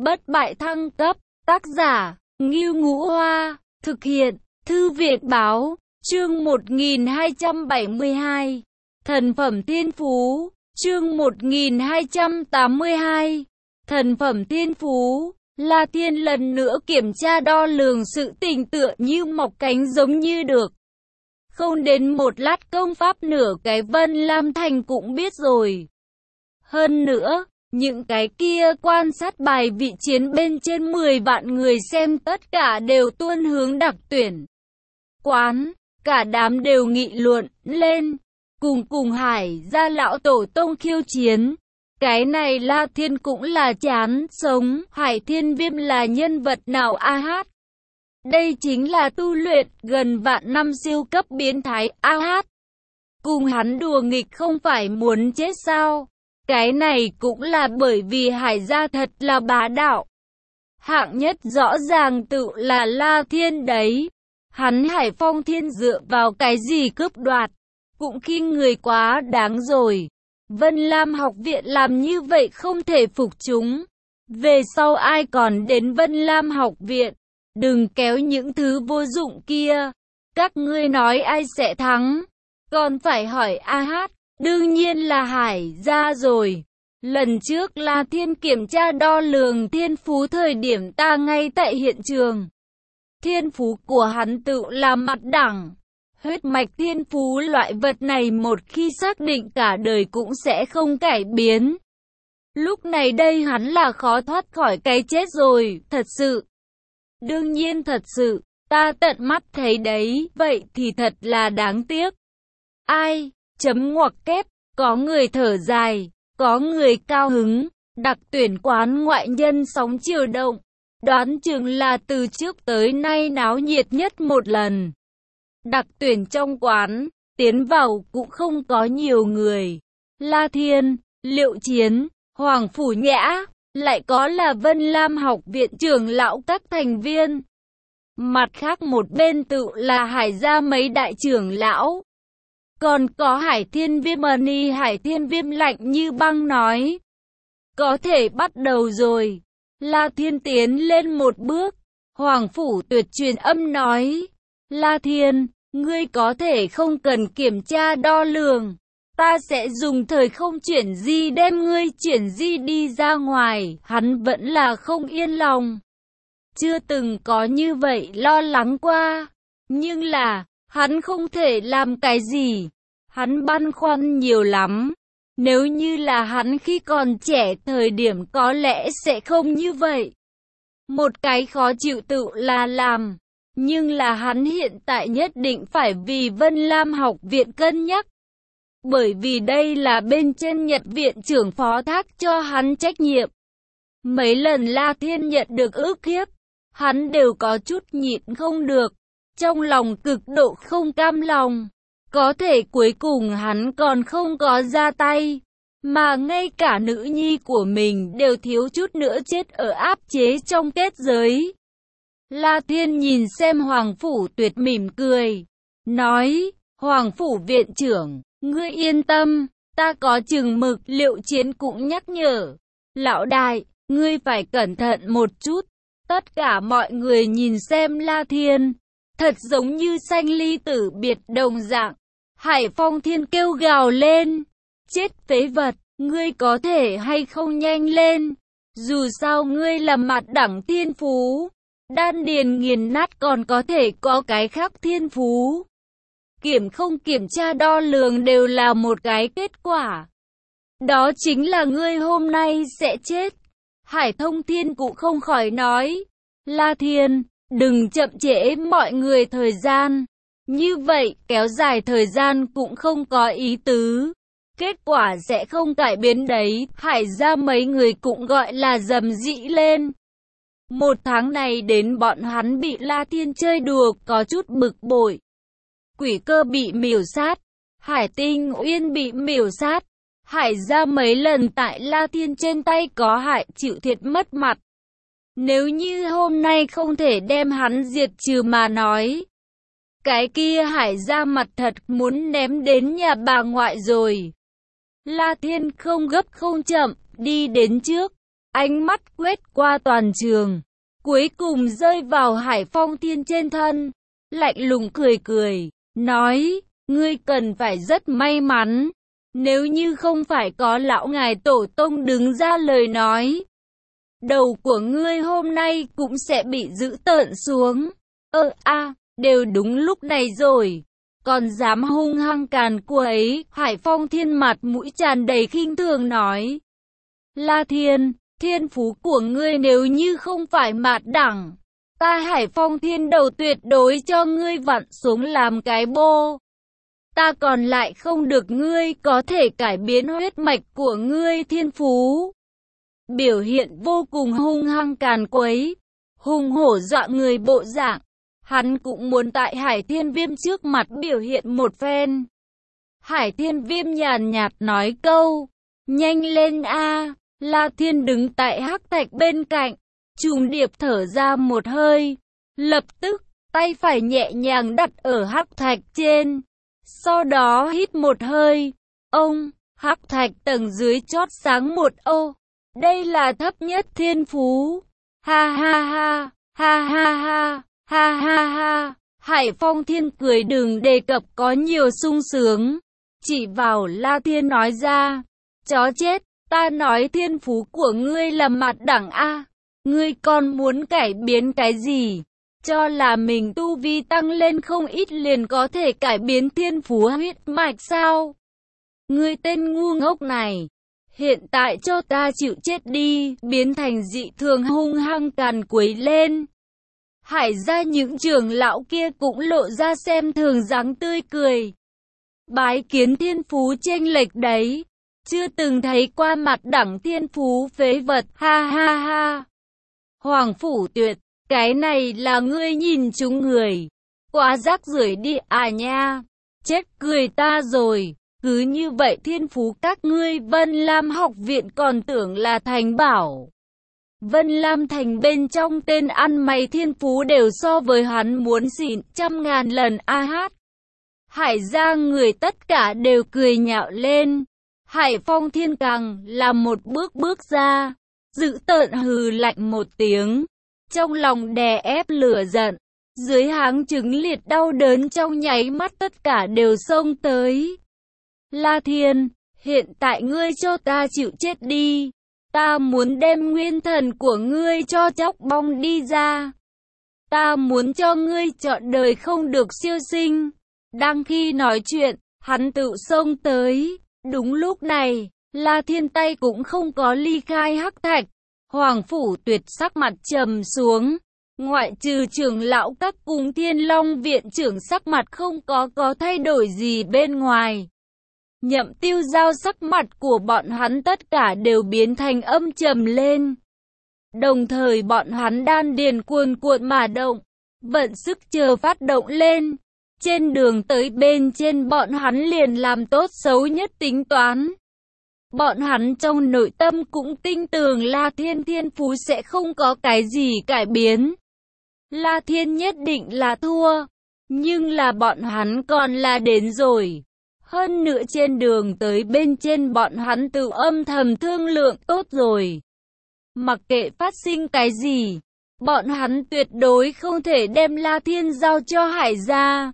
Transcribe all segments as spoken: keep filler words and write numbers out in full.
bất bại thăng cấp, tác giả, Ngưu Ngũ Hoa, thực hiện, Thư viện Báo, chương một nghìn hai trăm bảy mươi hai, Thần phẩm thiên phú, chương một nghìn hai trăm tám mươi hai, Thần phẩm thiên phú. La Thiên lần nữa kiểm tra đo lường sự tình tựa như mọc cánh giống như được. Không đến một lát công pháp nửa cái Vân Lam Thành cũng biết rồi. Hơn nữa, những cái kia quan sát bài vị chiến bên trên mười vạn người xem tất cả đều tuôn hướng đặc tuyển quán, cả đám đều nghị luận lên, cùng cùng Hải gia lão tổ tông khiêu chiến. Cái này La Thiên cũng là chán sống, Hải Thiên Viêm là nhân vật nào a hát? Đây chính là tu luyện gần vạn năm siêu cấp biến thái a hát. Cùng hắn đùa nghịch không phải muốn chết sao? Cái này cũng là bởi vì Hải gia thật là bá đạo. Hạng nhất rõ ràng tự là La Thiên đấy. Hắn Hải Phong Thiên dựa vào cái gì cướp đoạt? Cũng khinh người quá đáng rồi. Vân Lam học viện làm như vậy không thể phục chúng. Về sau ai còn đến Vân Lam học viện? Đừng kéo những thứ vô dụng kia. Các ngươi nói ai sẽ thắng? Còn phải hỏi a hát. Đương nhiên là Hải gia rồi. Lần trước La Thiên kiểm tra đo lường thiên phú thời điểm ta ngay tại hiện trường. Thiên phú của hắn tự là mặt đẳng. Huyết mạch thiên phú loại vật này một khi xác định cả đời cũng sẽ không cải biến. Lúc này đây hắn là khó thoát khỏi cái chết rồi, thật sự. Đương nhiên thật sự, ta tận mắt thấy đấy, vậy thì thật là đáng tiếc. Ai, chấm ngoặc kép, có người thở dài, có người cao hứng, đặc tuyển quán ngoại nhân sóng chiều động. Đoán chừng là từ trước tới nay náo nhiệt nhất một lần. Đặc tuyển trong quán, tiến vào cũng không có nhiều người. La Thiên, Liệu Chiến, Hoàng Phủ Nhã, lại có là Vân Lam học viện trưởng lão các thành viên. Mặt khác một bên tự là Hải gia mấy đại trưởng lão. Còn có Hải Thiên Viêm Ni Hải Thiên Viêm lạnh như băng nói. Có thể bắt đầu rồi. La Thiên tiến lên một bước. Hoàng Phủ Tuyệt truyền âm nói. La Thiên, ngươi có thể không cần kiểm tra đo lường. Ta sẽ dùng thời không chuyển di đem ngươi chuyển di đi ra ngoài. Hắn vẫn là không yên lòng. Chưa từng có như vậy lo lắng qua. Nhưng là, hắn không thể làm cái gì. Hắn băn khoăn nhiều lắm. Nếu như là hắn khi còn trẻ thời điểm có lẽ sẽ không như vậy. Một cái khó chịu tự là làm. Nhưng là hắn hiện tại nhất định phải vì Vân Lam học viện cân nhắc. Bởi vì đây là bên trên Nhật viện trưởng phó thác cho hắn trách nhiệm. Mấy lần La Thiên nhận được ức hiếp, hắn đều có chút nhịn không được. Trong lòng cực độ không cam lòng. Có thể cuối cùng hắn còn không có ra tay. Mà ngay cả nữ nhi của mình đều thiếu chút nữa chết ở áp chế trong kết giới. La Thiên nhìn xem Hoàng Phủ Tuyệt mỉm cười. Nói, Hoàng Phủ viện trưởng, ngươi yên tâm, ta có chừng mực. Liệu Chiến cũng nhắc nhở. Lão đại, ngươi phải cẩn thận một chút. Tất cả mọi người nhìn xem La Thiên. Thật giống như sanh ly tử biệt đồng dạng. Hải Phong Thiên kêu gào lên. Chết phế vật, ngươi có thể hay không nhanh lên. Dù sao ngươi là mặt đẳng thiên phú. Đan điền nghiền nát còn có thể có cái khác thiên phú. Kiểm không kiểm tra đo lường đều là một cái kết quả. Đó chính là ngươi hôm nay sẽ chết. Hải Thông Thiên cũng không khỏi nói. La Thiên, đừng chậm trễ mọi người thời gian. Như vậy kéo dài thời gian cũng không có ý tứ. Kết quả sẽ không cải biến đấy. Hải gia mấy người cũng gọi là rầm rĩ lên. Một tháng này đến bọn hắn bị La Thiên chơi đùa có chút bực bội. Quỷ Cơ bị miểu sát. Hải Tinh Uyên bị miểu sát. Hải gia mấy lần tại La Thiên trên tay có hại chịu thiệt mất mặt. Nếu như hôm nay không thể đem hắn diệt trừ mà nói. Cái kia Hải gia mặt thật muốn ném đến nhà bà ngoại rồi. La Thiên không gấp không chậm, đi đến trước. ánh mắt quét qua toàn trường, cuối cùng rơi vào Hải Phong Thiên trên thân, lạnh lùng cười cười, nói, ngươi cần phải rất may mắn, nếu như không phải có lão ngài tổ tông đứng ra lời nói, đầu của ngươi hôm nay cũng sẽ bị giữ tợn xuống. Ơ a, đều đúng lúc này rồi, còn dám hung hăng càn quấy. Hải Phong Thiên mặt mũi tràn đầy khinh thường nói, La Thiên, thiên phú của ngươi nếu như không phải mạt đẳng, ta Hải Phong Thiên đầu tuyệt đối cho ngươi vặn xuống làm cái bô. Ta còn lại không được ngươi có thể cải biến huyết mạch của ngươi thiên phú. Biểu hiện vô cùng hung hăng càn quấy, hùng hổ dọa người bộ dạng. Hắn cũng muốn tại Hải Thiên Viêm trước mặt biểu hiện một phen. Hải Thiên Viêm nhàn nhạt nói câu, nhanh lên a. La Thiên đứng tại hắc thạch bên cạnh, trùng điệp thở ra một hơi, lập tức tay phải nhẹ nhàng đặt ở hắc thạch trên, sau đó hít một hơi. Ông, hắc thạch tầng dưới chót sáng một ô, đây là thấp nhất thiên phú. Ha ha ha, ha ha ha, ha ha ha. Hải Phong Thiên cười đừng đề cập có nhiều sung sướng, chỉ vào La Thiên nói ra, chó chết. Ta nói thiên phú của ngươi là mạt đẳng a, ngươi còn muốn cải biến cái gì? Cho là mình tu vi tăng lên không ít liền có thể cải biến thiên phú huyết mạch sao? Ngươi tên ngu ngốc này, hiện tại cho ta chịu chết đi, biến thành dị thường hung hăng càn quấy lên. Hải ra những trưởng lão kia cũng lộ ra xem thường dáng tươi cười. Bái kiến thiên phú chênh lệch đấy. Chưa từng thấy qua mặt đẳng thiên phú phế vật, ha ha ha. Hoàng Phủ Tuyệt, cái này là ngươi nhìn chúng người. Quá rác rưởi đi à nha. Chết cười ta rồi. Cứ như vậy thiên phú các ngươi Vân Lam học viện còn tưởng là thành bảo. Vân Lam thành bên trong tên ăn mày thiên phú đều so với hắn muốn xịn trăm ngàn lần a hát. Hải ra người tất cả đều cười nhạo lên. Hải Phong Thiên càng là một bước bước ra, dữ tợn hừ lạnh một tiếng, trong lòng đè ép lửa giận, dưới háng trứng liệt đau đớn trong nháy mắt tất cả đều xông tới. La Thiên, hiện tại ngươi cho ta chịu chết đi, ta muốn đem nguyên thần của ngươi cho chóc bong đi ra, ta muốn cho ngươi chọn đời không được siêu sinh. Đang khi nói chuyện, hắn tự xông tới. Đúng lúc này, La Thiên tay cũng không có ly khai hắc thạch. Hoàng Phủ Tuyệt sắc mặt trầm xuống. Ngoại trừ trưởng lão các cung Thiên Long viện trưởng sắc mặt không có có thay đổi gì bên ngoài. Nhậm Tiêu Giao sắc mặt của bọn hắn tất cả đều biến thành âm trầm lên. Đồng thời bọn hắn đan điền cuồn cuộn mà động, vận sức chờ phát động lên. Trên đường tới bên trên bọn hắn liền làm tốt xấu nhất tính toán. Bọn hắn trong nội tâm cũng tin tưởng La Thiên thiên phú sẽ không có cái gì cải biến. La Thiên nhất định là thua. Nhưng là bọn hắn còn là đến rồi. Hơn nữa trên đường tới bên trên bọn hắn tự âm thầm thương lượng tốt rồi. Mặc kệ phát sinh cái gì, bọn hắn tuyệt đối không thể đem La Thiên giao cho Hải gia.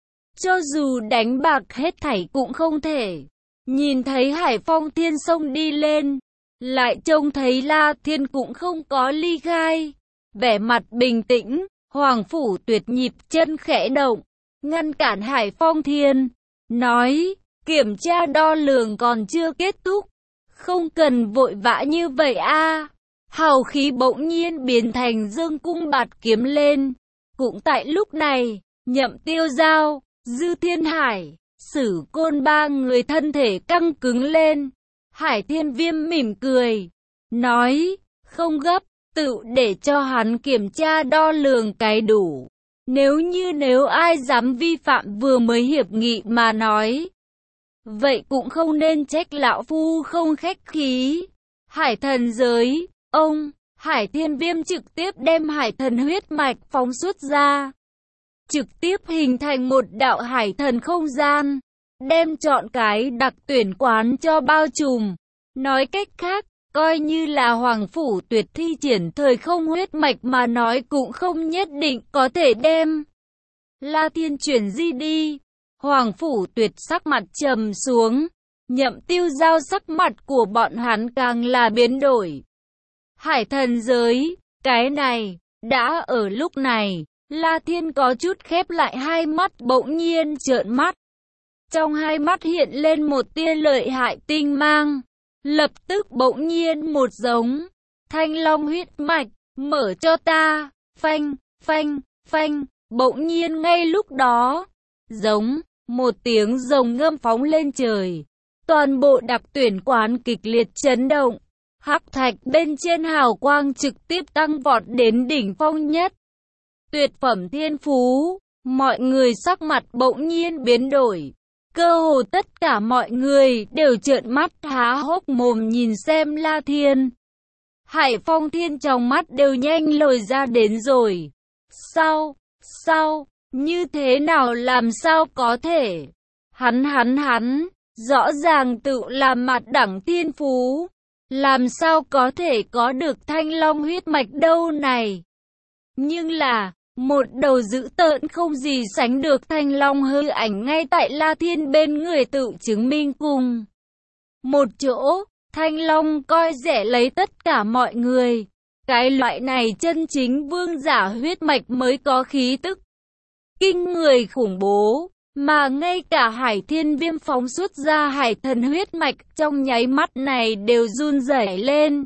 Cho dù đánh bạc hết thảy cũng không thể. Nhìn thấy Hải Phong Thiên xông đi lên, lại trông thấy La Thiên cũng không có ly khai. Vẻ mặt bình tĩnh, Hoàng Phủ Tuyệt nhịp chân khẽ động, ngăn cản Hải Phong Thiên, nói, kiểm tra đo lường còn chưa kết thúc, không cần vội vã như vậy a. Hào khí bỗng nhiên biến thành dương cung bạt kiếm lên. Cũng tại lúc này, Nhậm Tiêu Giao, Dư Thiên Hải, Sử Côn ba người thân thể căng cứng lên. Hải Thiên Viêm mỉm cười, nói, không gấp, tự để cho hắn kiểm tra đo lường cái đủ. Nếu như nếu ai dám vi phạm vừa mới hiệp nghị mà nói, vậy cũng không nên trách lão phu không khách khí. Hải thần giới, ông, Hải Thiên Viêm trực tiếp đem hải thần huyết mạch phóng xuất ra. Trực tiếp hình thành một đạo hải thần không gian, đem chọn cái đặc tuyển quán cho bao trùm. Nói cách khác, coi như là Hoàng Phủ Tuyệt thi triển thời không huyết mạch mà nói cũng không nhất định có thể đem La Thiên chuyển di đi. Hoàng Phủ Tuyệt sắc mặt trầm xuống, Nhậm Tiêu Giao sắc mặt của bọn hắn càng là biến đổi. Hải thần giới, cái này, đã ở lúc này, La Thiên có chút khép lại hai mắt bỗng nhiên trợn mắt. Trong hai mắt hiện lên một tia lợi hại tinh mang, lập tức bỗng nhiên một giống, Thanh Long huyết mạch, mở cho ta, phanh, phanh, phanh, bỗng nhiên ngay lúc đó, giống, một tiếng rồng ngâm phóng lên trời, toàn bộ đặc tuyển quán kịch liệt chấn động, hắc thạch bên trên hào quang trực tiếp tăng vọt đến đỉnh phong nhất. Tuyệt phẩm thiên phú, mọi người sắc mặt bỗng nhiên biến đổi. Cơ hồ tất cả mọi người đều trợn mắt há hốc mồm nhìn xem La Thiên. Hải Phong Thiên trong mắt đều nhanh lồi ra đến rồi. Sao? Sao? Như thế nào làm sao có thể? Hắn hắn hắn, rõ ràng tự làm mặt đẳng thiên phú. Làm sao có thể có được Thanh Long huyết mạch đâu này? Nhưng là, một đầu dữ tợn không gì sánh được Thanh Long hư ảnh ngay tại La Thiên bên người tự chứng minh cùng. Một chỗ, Thanh Long coi rẻ lấy tất cả mọi người. Cái loại này chân chính vương giả huyết mạch mới có khí tức kinh người khủng bố, mà ngay cả Hải Thiên Viêm phóng xuất ra hải thần huyết mạch trong nháy mắt này đều run rẩy lên.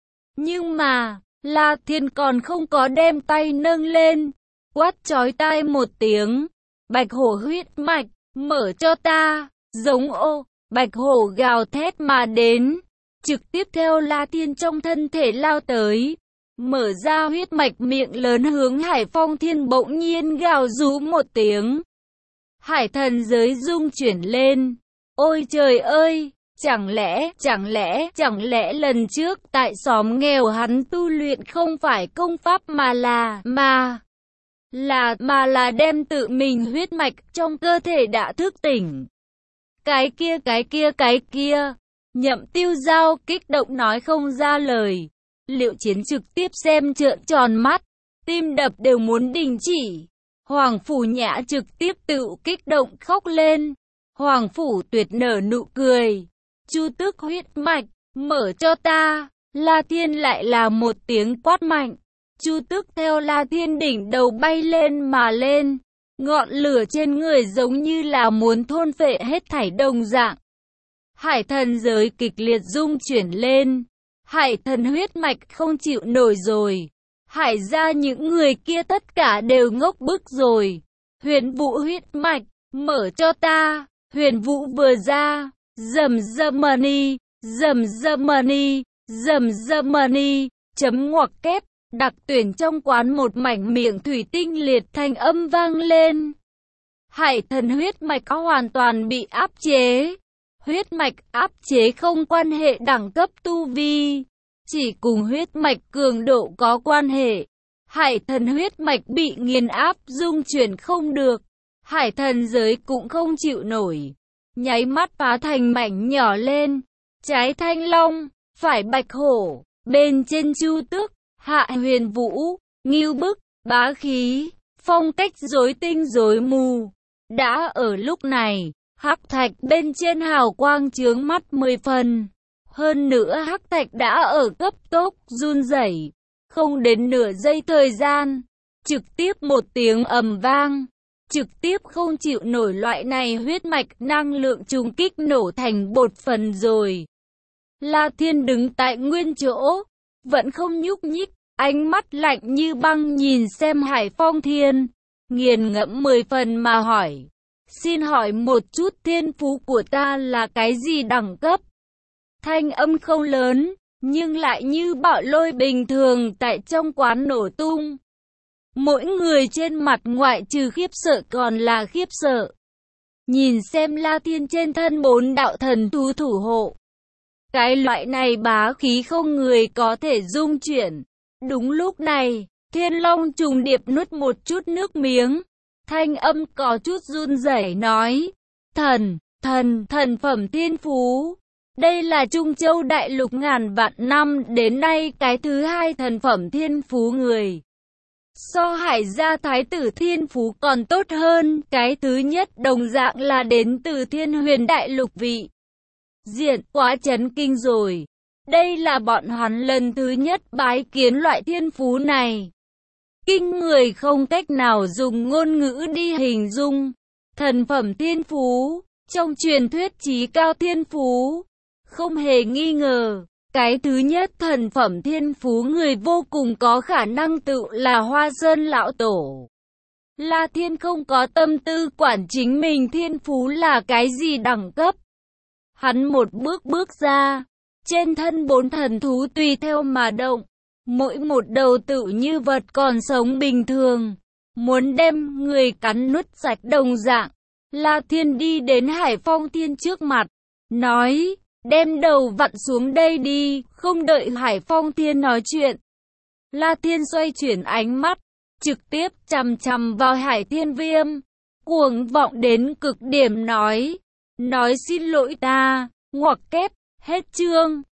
Nhưng mà, La Thiên còn không có đem tay nâng lên, quát chói tai một tiếng, bạch hổ huyết mạch, mở cho ta, giống ô, bạch hổ gào thét mà đến, trực tiếp theo La Thiên trong thân thể lao tới, mở ra huyết mạch miệng lớn hướng Hải Phong Thiên bỗng nhiên gào rú một tiếng. Hải thần giới rung chuyển lên, ôi trời ơi, chẳng lẽ, chẳng lẽ, chẳng lẽ lần trước tại xóm nghèo hắn tu luyện không phải công pháp mà là, mà... Là, mà là đem tự mình huyết mạch trong cơ thể đã thức tỉnh. Cái kia, cái kia, cái kia. Nhậm Tiêu Giao kích động nói không ra lời. Liệu Chiến trực tiếp xem trợn tròn mắt, tim đập đều muốn đình chỉ. Hoàng Phủ Nhã trực tiếp tự kích động khóc lên. Hoàng Phủ Tuyệt nở nụ cười. Chu Tước huyết mạch, mở cho ta. La Thiên lại là một tiếng quát mạnh. Chu Tước theo La Thiên đỉnh đầu bay lên mà lên, ngọn lửa trên người giống như là muốn thôn phệ hết thảy đồng dạng. Hải thần giới kịch liệt rung chuyển lên, hải thần huyết mạch không chịu nổi rồi. Hải ra những người kia tất cả đều ngốc bức rồi. Huyền Vũ huyết mạch, mở cho ta. Huyền Vũ vừa ra, rầm rầm money, rầm rầm money, rầm rầm money, chấm ngoặc kép. Đặc tuyển trong quán một mảnh miệng thủy tinh liệt thanh âm vang lên. Hải thần huyết mạch có hoàn toàn bị áp chế. Huyết mạch áp chế không quan hệ đẳng cấp tu vi, chỉ cùng huyết mạch cường độ có quan hệ. Hải thần huyết mạch bị nghiền áp dung chuyển không được. Hải thần giới cũng không chịu nổi. Nháy mắt phá thành mảnh nhỏ lên. Trái Thanh Long, phải Bạch Hổ, bên trên Chu Tước. Hạ Huyền Vũ, ngưu bức, bá khí, phong cách rối tinh rối mù. Đã ở lúc này, hắc thạch bên trên hào quang chướng mắt mười phần. Hơn nữa hắc thạch đã ở cấp tốc run rẩy, không đến nửa giây thời gian, trực tiếp một tiếng ầm vang, trực tiếp không chịu nổi loại này huyết mạch năng lượng trùng kích nổ thành bột phấn rồi. La Thiên đứng tại nguyên chỗ, vẫn không nhúc nhích, ánh mắt lạnh như băng nhìn xem Hải Phong Thiên, nghiền ngẫm mười phần mà hỏi. Xin hỏi một chút thiên phú của ta là cái gì đẳng cấp? Thanh âm không lớn, nhưng lại như bạo lôi bình thường tại trong quán nổ tung. Mỗi người trên mặt ngoại trừ khiếp sợ còn là khiếp sợ. Nhìn xem La Thiên trên thân bốn đạo thần thú thủ hộ. Cái loại này bá khí không người có thể dung chuyển. Đúng lúc này, Thiên Long trùng điệp nuốt một chút nước miếng. Thanh âm có chút run rẩy nói. Thần, thần, thần phẩm thiên phú. Đây là Trung Châu đại lục ngàn vạn năm đến nay cái thứ hai thần phẩm thiên phú người. So Hải gia thái tử thiên phú còn tốt hơn, cái thứ nhất đồng dạng là đến từ Thiên Huyền đại lục vị. Diện, quá chấn kinh rồi. Đây là bọn hắn lần thứ nhất bái kiến loại thiên phú này. Kinh người không cách nào dùng ngôn ngữ đi hình dung. Thần phẩm thiên phú, trong truyền thuyết chí cao thiên phú, không hề nghi ngờ. Cái thứ nhất thần phẩm thiên phú người vô cùng có khả năng tự là Hoa Sơn lão tổ. La Thiên không có tâm tư quản chính mình thiên phú là cái gì đẳng cấp. Hắn một bước bước ra, trên thân bốn thần thú tùy theo mà động, mỗi một đầu tự như vật còn sống bình thường, muốn đem người cắn nuốt sạch đồng dạng. La Thiên đi đến Hải Phong Thiên trước mặt, nói, đem đầu vặn xuống đây đi, không đợi Hải Phong Thiên nói chuyện. La Thiên xoay chuyển ánh mắt, trực tiếp chằm chằm vào Hải Thiên Viêm, cuồng vọng đến cực điểm nói, nói xin lỗi ta, ngoặc kép, hết chương.